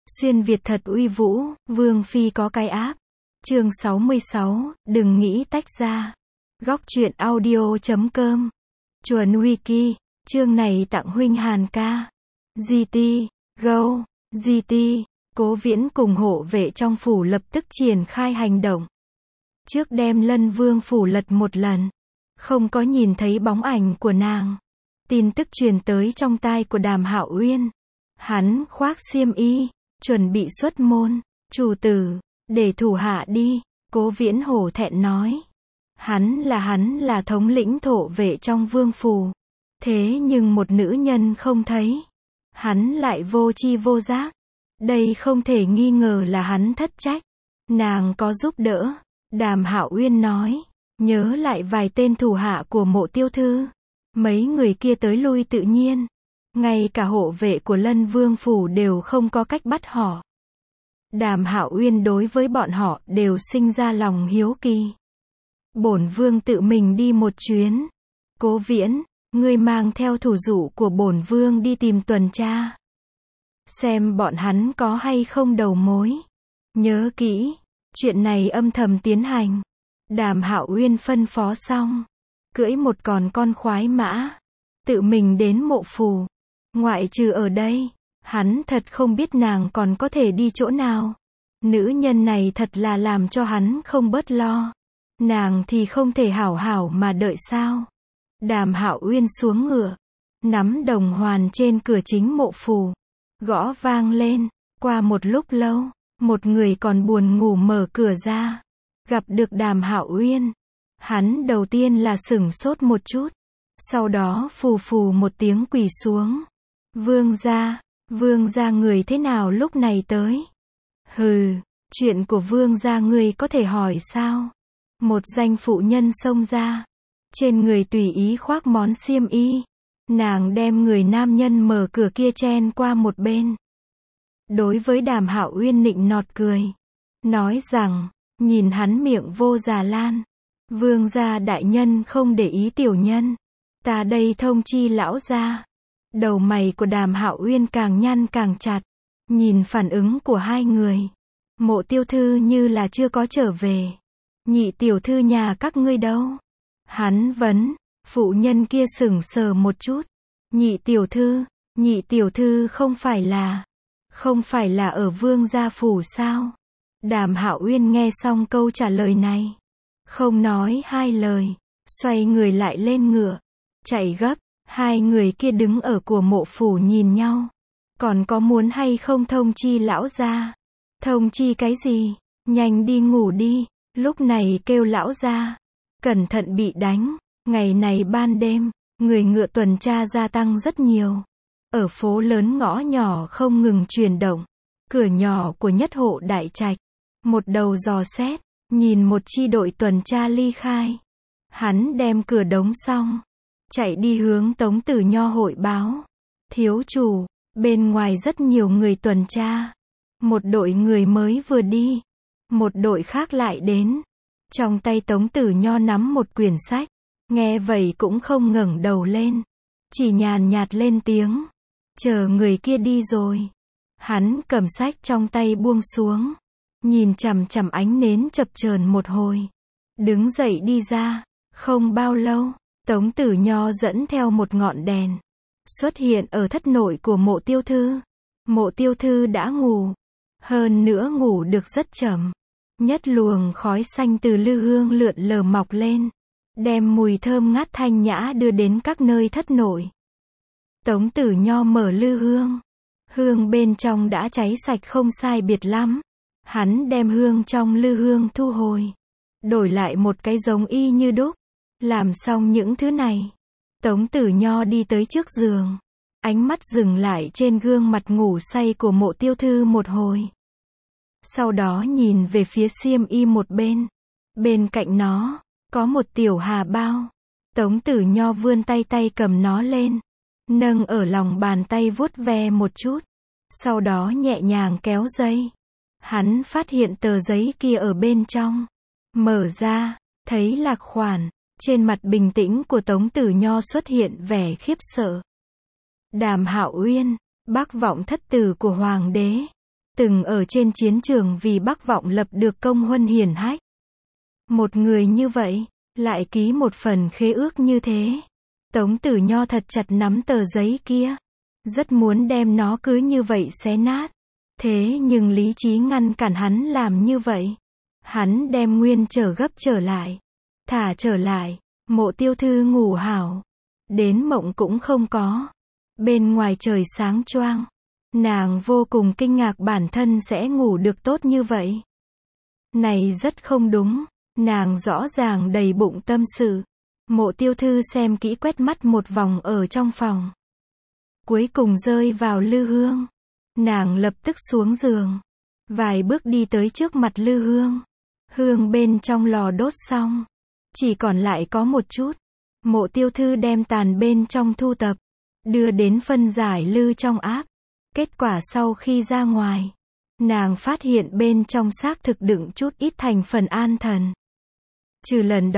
Xuyên Việt thật uy vũ, Vương Phi có cái áp. Chương 66, đừng nghĩ tách ra. Góc truyện audio.com. Chuồn Wiki, chương này tặng huynh Hàn ca. GT, Go, GT, Cố Viễn cùng hộ vệ trong phủ lập tức triển khai hành động. Trước đem Lân Vương phủ lật một lần, không có nhìn thấy bóng ảnh của nàng. Tin tức truyền tới trong tai của Đàm Hạo Uyên. Hắn khoác xiêm y, chuẩn bị xuất môn. Chủ tử, để thủ hạ đi. Cố Viễn hổ thẹn nói. Hắn là thống lĩnh thổ vệ trong vương phủ. Thế nhưng một nữ nhân không thấy. Hắn lại vô tri vô giác. Đây không thể nghi ngờ là hắn thất trách. Nàng có giúp đỡ. Đàm Hạo Uyên nói. Nhớ lại vài tên thủ hạ của Mộ Tiêu Thư. Mấy người kia tới lui tự nhiên. Ngay cả hộ vệ của Lân Vương phủ đều không có cách bắt họ. Đàm Hạo Uyên đối với bọn họ đều sinh ra lòng hiếu kỳ. Bổn vương tự mình đi một chuyến. Cố Viễn, ngươi mang theo thủ dụ của bổn vương đi tìm tuần tra. Xem bọn hắn có hay không đầu mối. Nhớ kỹ, chuyện này âm thầm tiến hành. Đàm Hạo Uyên phân phó xong, cưỡi một con khoái mã, tự mình đến mộ phủ. Ngoại trừ ở đây, hắn thật không biết nàng còn có thể đi chỗ nào. Nữ nhân này thật là làm cho hắn không bớt lo. Nàng thì không thể hảo hảo mà đợi sao. Đàm Hạo Uyên xuống ngựa, nắm đồng hoàn trên cửa chính mộ phủ, gõ vang lên. Qua một lúc lâu, một người còn buồn ngủ mở cửa ra, gặp được Đàm Hạo Uyên. Hắn đầu tiên là sửng sốt một chút, sau đó phù phù một tiếng quỳ xuống. Vương gia người thế nào lúc này tới? Hừ, chuyện của vương gia ngươi có thể hỏi sao? Một danh phụ nhân xông ra, trên người tùy ý khoác món xiêm y. Nàng đem người nam nhân mở cửa kia chen qua một bên. Đối với Đàm Hạo Uyên nịnh nọt cười, nói rằng, nhìn hắn miệng vô già lan. Vương gia đại nhân không để ý tiểu nhân. Ta đây thông chi lão gia. Đầu mày của Đàm Hạo Uyên càng nhăn càng chặt. Nhìn phản ứng của hai người. Mộ Tiêu Thư như là chưa có trở về. Nhị tiểu thư nhà các ngươi đâu? Hắn vấn. Phụ nhân kia sững sờ một chút. Nhị tiểu thư không phải là ở vương gia phủ sao? Đàm Hạo Uyên nghe xong câu trả lời này, không nói hai lời, xoay người lại lên ngựa, chạy gấp. Hai người kia đứng ở của mộ phủ nhìn nhau. Còn có muốn hay không thông chi lão gia? Thông chi cái gì? Nhanh đi ngủ đi. Lúc này kêu lão gia. Cẩn thận bị đánh. Ngày này ban đêm, người ngựa tuần tra gia tăng rất nhiều. Ở phố lớn ngõ nhỏ không ngừng chuyển động. Cửa nhỏ của nhất hộ đại trạch, một đầu dò xét, nhìn một chi đội tuần tra ly khai. Hắn đem cửa đóng xong, chạy đi hướng Tống Tử Nho hội báo. Thiếu chủ, bên ngoài rất nhiều người tuần tra. Một đội người mới vừa đi, một đội khác lại đến. Trong tay Tống Tử Nho nắm một quyển sách, nghe vậy cũng không ngẩng đầu lên, chỉ nhàn nhạt lên tiếng. Chờ người kia đi rồi. Hắn cầm sách trong tay buông xuống, nhìn chằm chằm ánh nến chập chờn một hồi, đứng dậy đi ra. Không bao lâu, Tống Tử Nho dẫn theo một ngọn đèn, xuất hiện ở thất nội của Mộ Tiêu Thư. Mộ Tiêu Thư đã ngủ, hơn nữa ngủ được rất chậm. Nhất luồng khói xanh từ lư hương lượn lờ mọc lên, đem mùi thơm ngát thanh nhã đưa đến các nơi thất nội. Tống Tử Nho mở lư hương, hương bên trong đã cháy sạch không sai biệt lắm. Hắn đem hương trong lư hương thu hồi, đổi lại một cái giống y như đúc. Làm xong những thứ này, Tống Tử Nho đi tới trước giường, ánh mắt dừng lại trên gương mặt ngủ say của Mộ Tiêu Thư một hồi. Sau đó nhìn về phía xiêm y một bên. Bên cạnh nó, có một tiểu hà bao. Tống Tử Nho vươn tay cầm nó lên, nâng ở lòng bàn tay vuốt ve một chút. Sau đó nhẹ nhàng kéo dây. Hắn phát hiện tờ giấy kia ở bên trong. Mở ra, thấy là khoản. Trên mặt bình tĩnh của Tống Tử Nho xuất hiện vẻ khiếp sợ. Đàm Hạo Uyên, bác vọng thất tử của hoàng đế. từng ở trên chiến trường vì Bắc vọng lập được công huân hiển hách. Một người như vậy, lại ký một phần khế ước như thế. Tống Tử Nho thật chặt nắm tờ giấy kia. Rất muốn đem nó cứ như vậy xé nát. Thế nhưng lý trí ngăn cản hắn làm như vậy. Hắn đem nguyên trở gấp trở lại. Thả trở lại, Mộ Tiêu Thư ngủ hảo. Đến mộng cũng không có. Bên ngoài trời sáng choang. Nàng vô cùng kinh ngạc bản thân sẽ ngủ được tốt như vậy. Này rất không đúng. Nàng rõ ràng đầy bụng tâm sự. Mộ Tiêu Thư xem kỹ quét mắt một vòng ở trong phòng. Cuối cùng rơi vào Lư Hương. Nàng lập tức xuống giường. Vài bước đi tới trước mặt Lư Hương. Hương bên trong lò đốt xong. Chỉ còn lại có một chút. Mộ Tiêu Thư đem tàn bên trong thu tập. Đưa đến phân giải lư trong áp. Kết quả sau khi ra ngoài. Nàng phát hiện bên trong xác thực đựng chút ít thành phần an thần. Trừ lần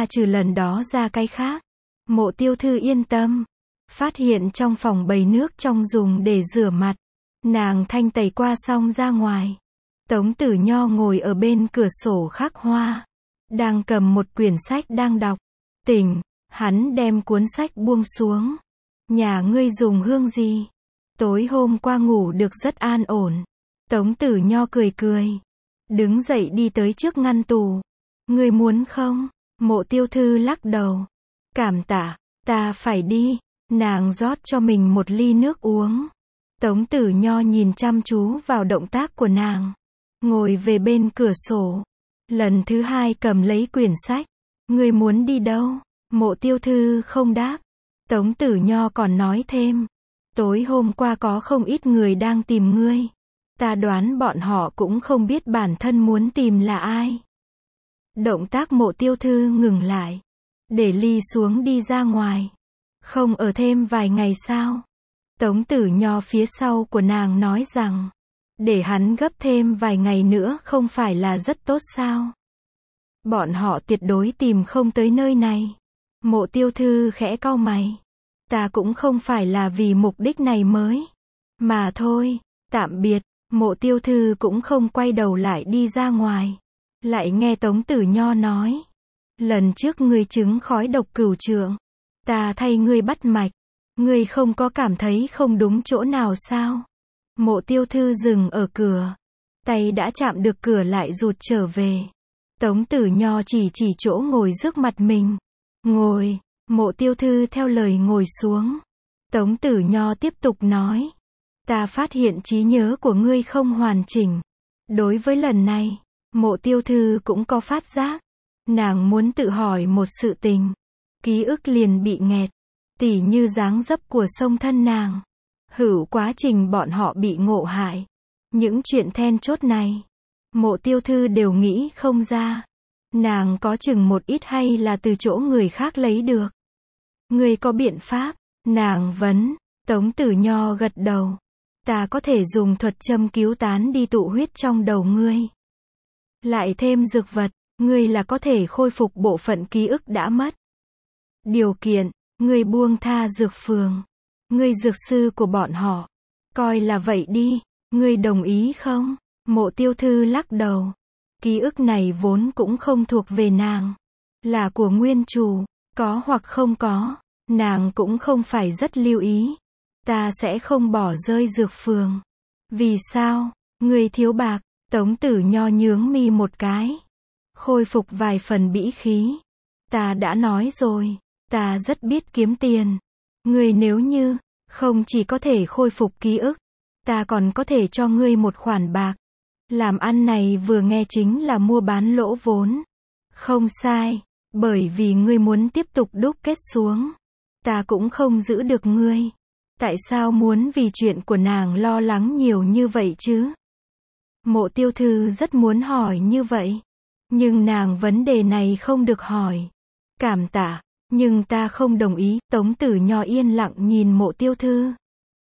đó ra cái khác. Mộ Tiêu Thư yên tâm. Phát hiện trong phòng bày nước trong dùng để rửa mặt. Nàng thanh tẩy qua xong ra ngoài. Tống Tử Nho ngồi ở bên cửa sổ khắc hoa. Đang cầm một quyển sách đang đọc. Tỉnh, hắn đem cuốn sách buông xuống. Nhà ngươi dùng hương gì? Tối hôm qua ngủ được rất an ổn. Tống Tử Nho cười cười. Đứng dậy đi tới trước ngăn tủ. Ngươi muốn không? Mộ Tiêu Thư lắc đầu. Cảm tạ, ta phải đi. Nàng rót cho mình một ly nước uống. Tống Tử Nho nhìn chăm chú vào động tác của nàng. Ngồi về bên cửa sổ. Lần thứ hai cầm lấy quyển sách. Ngươi muốn đi đâu? Mộ Tiêu Thư không đáp. Tống Tử Nho còn nói thêm. Tối hôm qua có không ít người đang tìm ngươi. Ta đoán bọn họ cũng không biết bản thân muốn tìm là ai. Động tác Mộ Tiêu Thư ngừng lại. Để ly xuống đi ra ngoài. Không ở thêm vài ngày sao? Tống Tử Nho phía sau của nàng nói rằng. Để hắn gấp thêm vài ngày nữa không phải là rất tốt sao? Bọn họ tuyệt đối tìm không tới nơi này. Mộ Tiêu Thư khẽ cau mày. Ta cũng không phải là vì mục đích này mới. Mà thôi, tạm biệt. Mộ Tiêu Thư cũng không quay đầu lại đi ra ngoài. Lại nghe Tống Tử Nho nói. Lần trước ngươi chứng khói độc cửu trượng. Ta thay ngươi bắt mạch. Ngươi không có cảm thấy không đúng chỗ nào sao? Mộ Tiêu Thư dừng ở cửa. Tay đã chạm được cửa lại rụt trở về. Tống Tử Nho chỉ chỗ ngồi trước mặt mình. Ngồi. Mộ Tiêu Thư theo lời ngồi xuống. Tống Tử Nho tiếp tục nói. Ta phát hiện trí nhớ của ngươi không hoàn chỉnh. Đối với lần này, Mộ Tiêu Thư cũng có phát giác. Nàng muốn tự hỏi một sự tình. Ký ức liền bị nghẹt. Tỉ như dáng dấp của song thân nàng. Hữu quá trình bọn họ bị ngộ hại. Những chuyện then chốt này. Mộ Tiêu Thư đều nghĩ không ra. Nàng có chừng một ít hay là từ chỗ người khác lấy được. Ngươi có biện pháp? Nàng vấn. Tống Tử Nho gật đầu. Ta có thể dùng thuật châm cứu tán đi tụ huyết trong đầu ngươi. Lại thêm dược vật, ngươi là có thể khôi phục bộ phận ký ức đã mất. Điều kiện, ngươi buông tha dược phường. Ngươi dược sư của bọn họ. Coi là vậy đi, ngươi đồng ý không? Mộ Tiêu Thư lắc đầu. Ký ức này vốn cũng không thuộc về nàng. Là của nguyên chủ, có hoặc không có. Nàng cũng không phải rất lưu ý. Ta sẽ không bỏ rơi dược phường. Vì sao? Ngươi thiếu bạc. Tống Tử Nho nhướng mi một cái. Khôi phục vài phần bĩ khí. Ta đã nói rồi. Ta rất biết kiếm tiền. Ngươi nếu như không chỉ có thể khôi phục ký ức. Ta còn có thể cho ngươi một khoản bạc. Làm ăn này vừa nghe chính là mua bán lỗ vốn. Không sai. Bởi vì ngươi muốn tiếp tục đúc kết xuống. Ta cũng không giữ được ngươi. Tại sao muốn vì chuyện của nàng lo lắng nhiều như vậy chứ? Mộ Tiêu Thư rất muốn hỏi như vậy. Nhưng nàng vấn đề này không được hỏi. Cảm tạ. Nhưng ta không đồng ý. Tống Tử Nho yên lặng nhìn Mộ Tiêu Thư.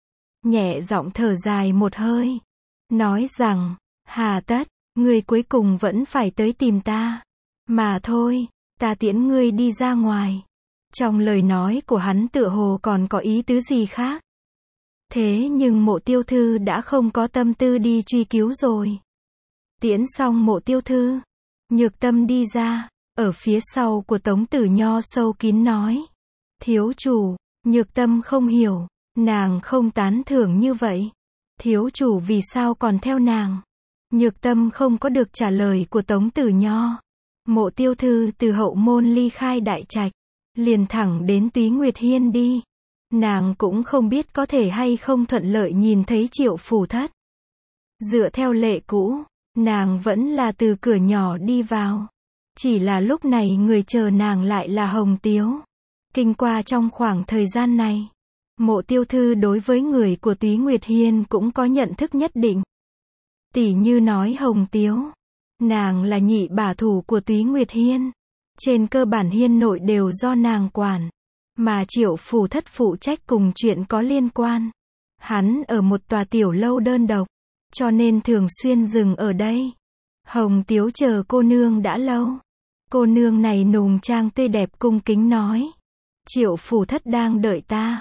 Nhẹ giọng thở dài một hơi. Nói rằng, hà tất, ngươi cuối cùng vẫn phải tới tìm ta. Mà thôi, ta tiễn ngươi đi ra ngoài. Trong lời nói của hắn tựa hồ còn có ý tứ gì khác. Thế nhưng Mộ Tiêu Thư đã không có tâm tư đi truy cứu rồi. Tiễn xong Mộ Tiêu Thư, Nhược Tâm đi ra, ở phía sau của Tống Tử Nho sâu kín nói. Thiếu chủ, Nhược Tâm không hiểu, nàng không tán thưởng như vậy. Thiếu chủ vì sao còn theo nàng? Nhược Tâm không có được trả lời của Tống Tử Nho. Mộ Tiêu Thư từ hậu môn ly khai đại trạch, liền thẳng đến Túy Nguyệt Hiên đi. Nàng cũng không biết có thể hay không thuận lợi nhìn thấy Triệu Phủ Thất. Dựa theo lệ cũ, nàng vẫn là từ cửa nhỏ đi vào. Chỉ là lúc này người chờ nàng lại là Hồng Tiếu. Kinh qua trong khoảng thời gian này, Mộ Tiêu Thư đối với người của Túy Nguyệt Hiên cũng có nhận thức nhất định. Tỉ như nói Hồng Tiếu, nàng là nhị bả thủ của Túy Nguyệt Hiên. Trên cơ bản hiên nội đều do nàng quản. Mà Triệu Phủ Thất phụ trách cùng chuyện có liên quan. Hắn ở một tòa tiểu lâu đơn độc, cho nên thường xuyên dừng ở đây. Hồng Tiếu chờ cô nương đã lâu. Cô nương này nùng trang tươi đẹp cung kính nói. Triệu Phủ Thất đang đợi ta.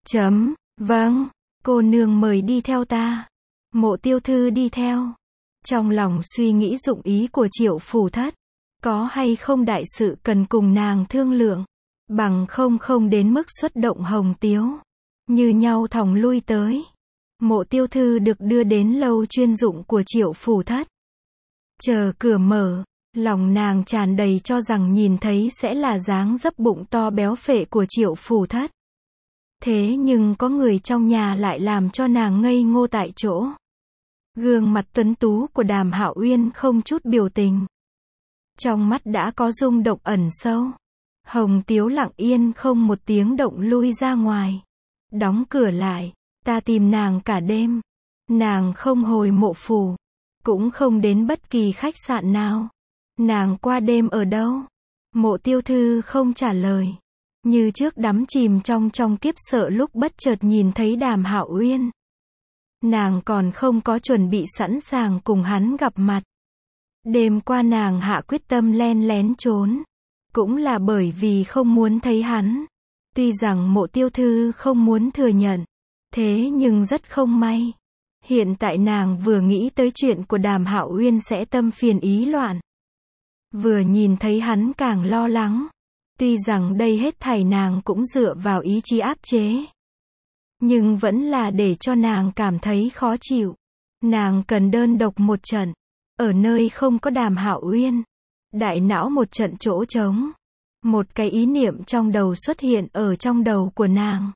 Vâng, cô nương mời đi theo ta. Mộ Tiêu Thư đi theo. Trong lòng suy nghĩ dụng ý của Triệu Phủ Thất. Có hay không đại sự cần cùng nàng thương lượng. Bằng không đến mức xuất động Hồng Tiếu. Như nhau thòng lui tới. Mộ Tiêu Thư được đưa đến lâu chuyên dụng của Triệu Phủ Thất. Chờ cửa mở, lòng nàng tràn đầy cho rằng nhìn thấy sẽ là dáng dấp bụng to béo phệ của Triệu Phủ Thất. Thế nhưng có người trong nhà lại làm cho nàng ngây ngô tại chỗ. Gương mặt tuấn tú của Đàm Hạo Uyên không chút biểu tình. Trong mắt đã có rung động ẩn sâu. Hồng Tiếu lặng yên không một tiếng động lui ra ngoài. Đóng cửa lại. Ta tìm nàng cả đêm. Nàng không hồi mộ phủ. Cũng không đến bất kỳ khách sạn nào. Nàng qua đêm ở đâu? Mộ Tiêu Thư không trả lời. Như trước đắm chìm trong kiếp sợ lúc bất chợt nhìn thấy Đàm Hạo Uyên. Nàng còn không có chuẩn bị sẵn sàng cùng hắn gặp mặt. Đêm qua nàng hạ quyết tâm len lén trốn. Cũng là bởi vì không muốn thấy hắn. Tuy rằng Mộ Tiêu Thư không muốn thừa nhận. Thế nhưng rất không may. Hiện tại nàng vừa nghĩ tới chuyện của Đàm Hạo Uyên sẽ tâm phiền ý loạn. Vừa nhìn thấy hắn càng lo lắng. Tuy rằng đây hết thảy nàng cũng dựa vào ý chí áp chế. Nhưng vẫn là để cho nàng cảm thấy khó chịu. Nàng cần đơn độc một trận. Ở nơi không có Đàm Hạo Uyên. Đại não một trận chỗ trống. Một cái ý niệm trong đầu xuất hiện ở trong đầu của nàng.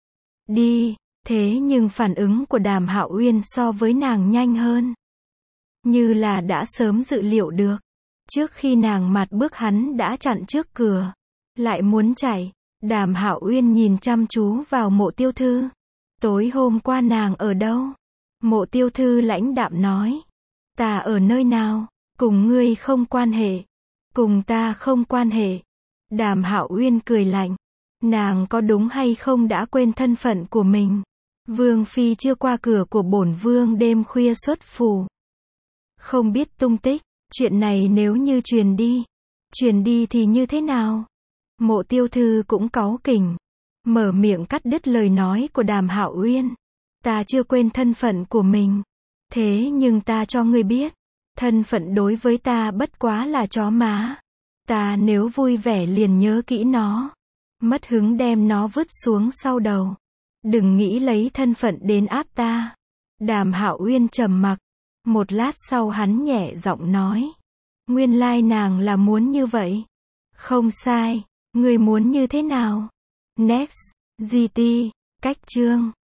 Đi. Thế nhưng phản ứng của Đàm Hạo Uyên so với nàng nhanh hơn. Như là đã sớm dự liệu được. Trước khi nàng mạt bước hắn đã chặn trước cửa. Lại muốn chạy. Đàm Hạo Uyên nhìn chăm chú vào Mộ Tiêu Thư. Tối hôm qua nàng ở đâu? Mộ Tiêu Thư lãnh đạm nói. Ta ở nơi nào? Cùng ngươi không quan hệ. Cùng ta không quan hệ. Đàm Hạo Uyên cười lạnh. Nàng có đúng hay không đã quên thân phận của mình? Vương phi chưa qua cửa của bổn vương đêm khuya xuất phủ. Không biết tung tích. Chuyện này nếu như truyền đi thì như thế nào? Mộ Tiêu Thư cũng cáu kỉnh. Mở miệng cắt đứt lời nói của Đàm Hạo Uyên. Ta chưa quên thân phận của mình. Thế nhưng ta cho ngươi biết. Thân phận đối với ta bất quá là chó má. Ta nếu vui vẻ liền nhớ kỹ nó. Mất hứng đem nó vứt xuống sau đầu. Đừng nghĩ lấy thân phận đến áp ta. Đàm Hạo Uyên trầm mặc. Một lát sau hắn nhẹ giọng nói. Nguyên lai nàng là muốn như vậy. Không sai. Ngươi muốn như thế nào? Next. GT. Cách chương.